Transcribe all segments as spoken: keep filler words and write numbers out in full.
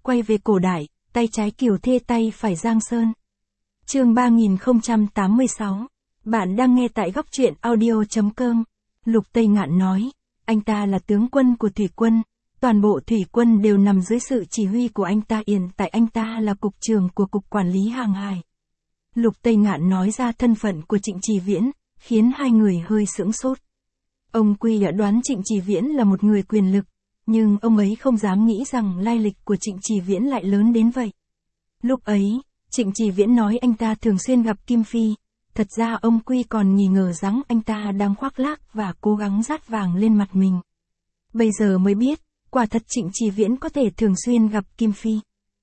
quay về cổ đại, tay trái Kiều Thê tay phải Giang Sơn. Chương ba nghìn không trăm tám mươi sáu. Bạn đang nghe tại góc truyện audio chấm com. Lục Tây Ngạn nói, anh ta là tướng quân của thủy quân, toàn bộ thủy quân đều nằm dưới sự chỉ huy của anh ta, hiện tại anh ta là cục trưởng của cục quản lý hàng hải. Lục Tây Ngạn nói ra thân phận của Trịnh Trì Viễn, khiến hai người hơi sững sốt. Ông Quy đã đoán Trịnh Trì Viễn là một người quyền lực, nhưng ông ấy không dám nghĩ rằng lai lịch của Trịnh Trì Viễn lại lớn đến vậy. Lúc ấy, Trịnh Trì Viễn nói anh ta thường xuyên gặp Kim Phi, thật ra ông Quy còn nghi ngờ rằng anh ta đang khoác lác và cố gắng dát vàng lên mặt mình. Bây giờ mới biết, quả thật Trịnh Trì Viễn có thể thường xuyên gặp Kim Phi.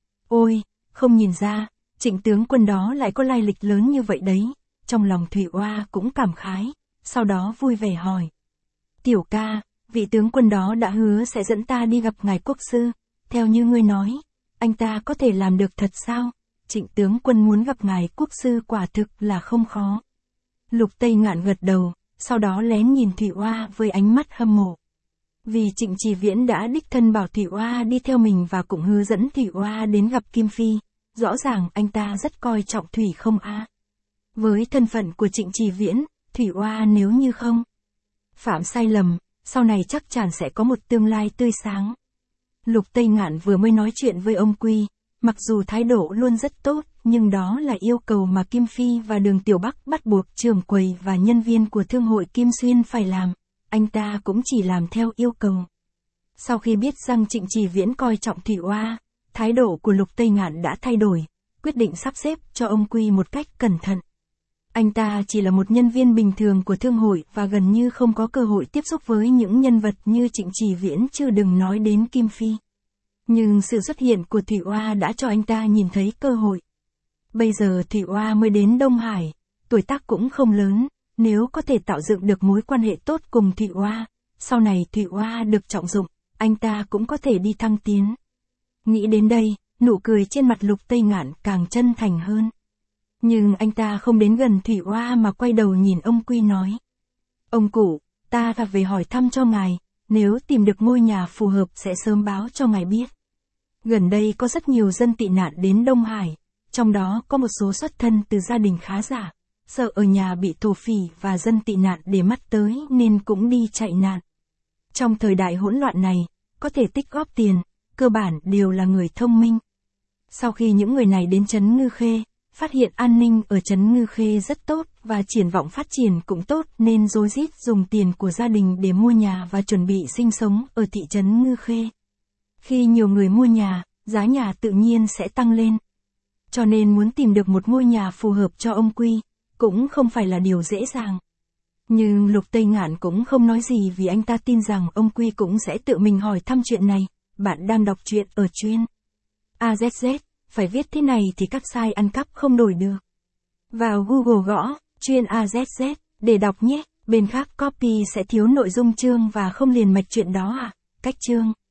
Ôi, không nhìn ra, Trịnh tướng quân đó lại có lai lịch lớn như vậy đấy, trong lòng Thủy Oa cũng cảm khái, sau đó vui vẻ hỏi. Tiểu ca, vị tướng quân đó đã hứa sẽ dẫn ta đi gặp ngài quốc sư, theo như ngươi nói, anh ta có thể làm được thật sao? Trịnh tướng quân muốn gặp ngài quốc sư quả thực là không khó. Lục Tây Ngạn gật đầu, sau đó lén nhìn Thủy Oa với ánh mắt hâm mộ. Vì Trịnh Trì Viễn đã đích thân bảo Thủy Oa đi theo mình và cũng hứa dẫn Thủy Oa đến gặp Kim Phi, rõ ràng anh ta rất coi trọng Thủy không a. Với thân phận của Trịnh Trì Viễn, Thủy Oa nếu như không phạm sai lầm, sau này chắc chắn sẽ có một tương lai tươi sáng. Lục Tây Ngạn vừa mới nói chuyện với ông Quy, mặc dù thái độ luôn rất tốt, nhưng đó là yêu cầu mà Kim Phi và Đường Tiểu Bắc bắt buộc trưởng quầy và nhân viên của thương hội Kim Xuyên phải làm, anh ta cũng chỉ làm theo yêu cầu. Sau khi biết rằng Trịnh Trì Viễn coi trọng Thủy Oa, thái độ của Lục Tây Ngạn đã thay đổi, quyết định sắp xếp cho ông Quy một cách cẩn thận. Anh ta chỉ là một nhân viên bình thường của thương hội và gần như không có cơ hội tiếp xúc với những nhân vật như Trịnh Trì Viễn, chứ đừng nói đến Kim Phi. Nhưng sự xuất hiện của Thủy Oa đã cho anh ta nhìn thấy cơ hội. Bây giờ Thủy Oa mới đến Đông Hải, tuổi tác cũng không lớn, nếu có thể tạo dựng được mối quan hệ tốt cùng Thủy Oa, sau này Thủy Oa được trọng dụng, anh ta cũng có thể đi thăng tiến. Nghĩ đến đây, nụ cười trên mặt Lục Tây Ngạn càng chân thành hơn. Nhưng anh ta không đến gần Thủy Oa mà quay đầu nhìn ông Quy nói. Ông cụ, ta phải về hỏi thăm cho ngài, nếu tìm được ngôi nhà phù hợp sẽ sớm báo cho ngài biết. Gần đây có rất nhiều dân tị nạn đến Đông Hải, trong đó có một số xuất thân từ gia đình khá giả, sợ ở nhà bị thổ phỉ và dân tị nạn để mắt tới nên cũng đi chạy nạn. Trong thời đại hỗn loạn này, có thể tích góp tiền, cơ bản đều là người thông minh. Sau khi những người này đến trấn Ngư Khê, phát hiện an ninh ở trấn Ngư Khê rất tốt và triển vọng phát triển cũng tốt nên rối rít dùng tiền của gia đình để mua nhà và chuẩn bị sinh sống ở thị trấn Ngư Khê. Khi nhiều người mua nhà, giá nhà tự nhiên sẽ tăng lên. Cho nên muốn tìm được một ngôi nhà phù hợp cho ông Quy, cũng không phải là điều dễ dàng. Nhưng Lục Tây Ngạn cũng không nói gì vì anh ta tin rằng ông Quy cũng sẽ tự mình hỏi thăm chuyện này. Bạn đang đọc truyện ở chuyên a zét zét, phải viết thế này thì các site ăn cắp không đổi được. Vào Google gõ, chuyên a zét zét, để đọc nhé, bên khác copy sẽ thiếu nội dung chương và không liền mạch chuyện đó à, cách chương.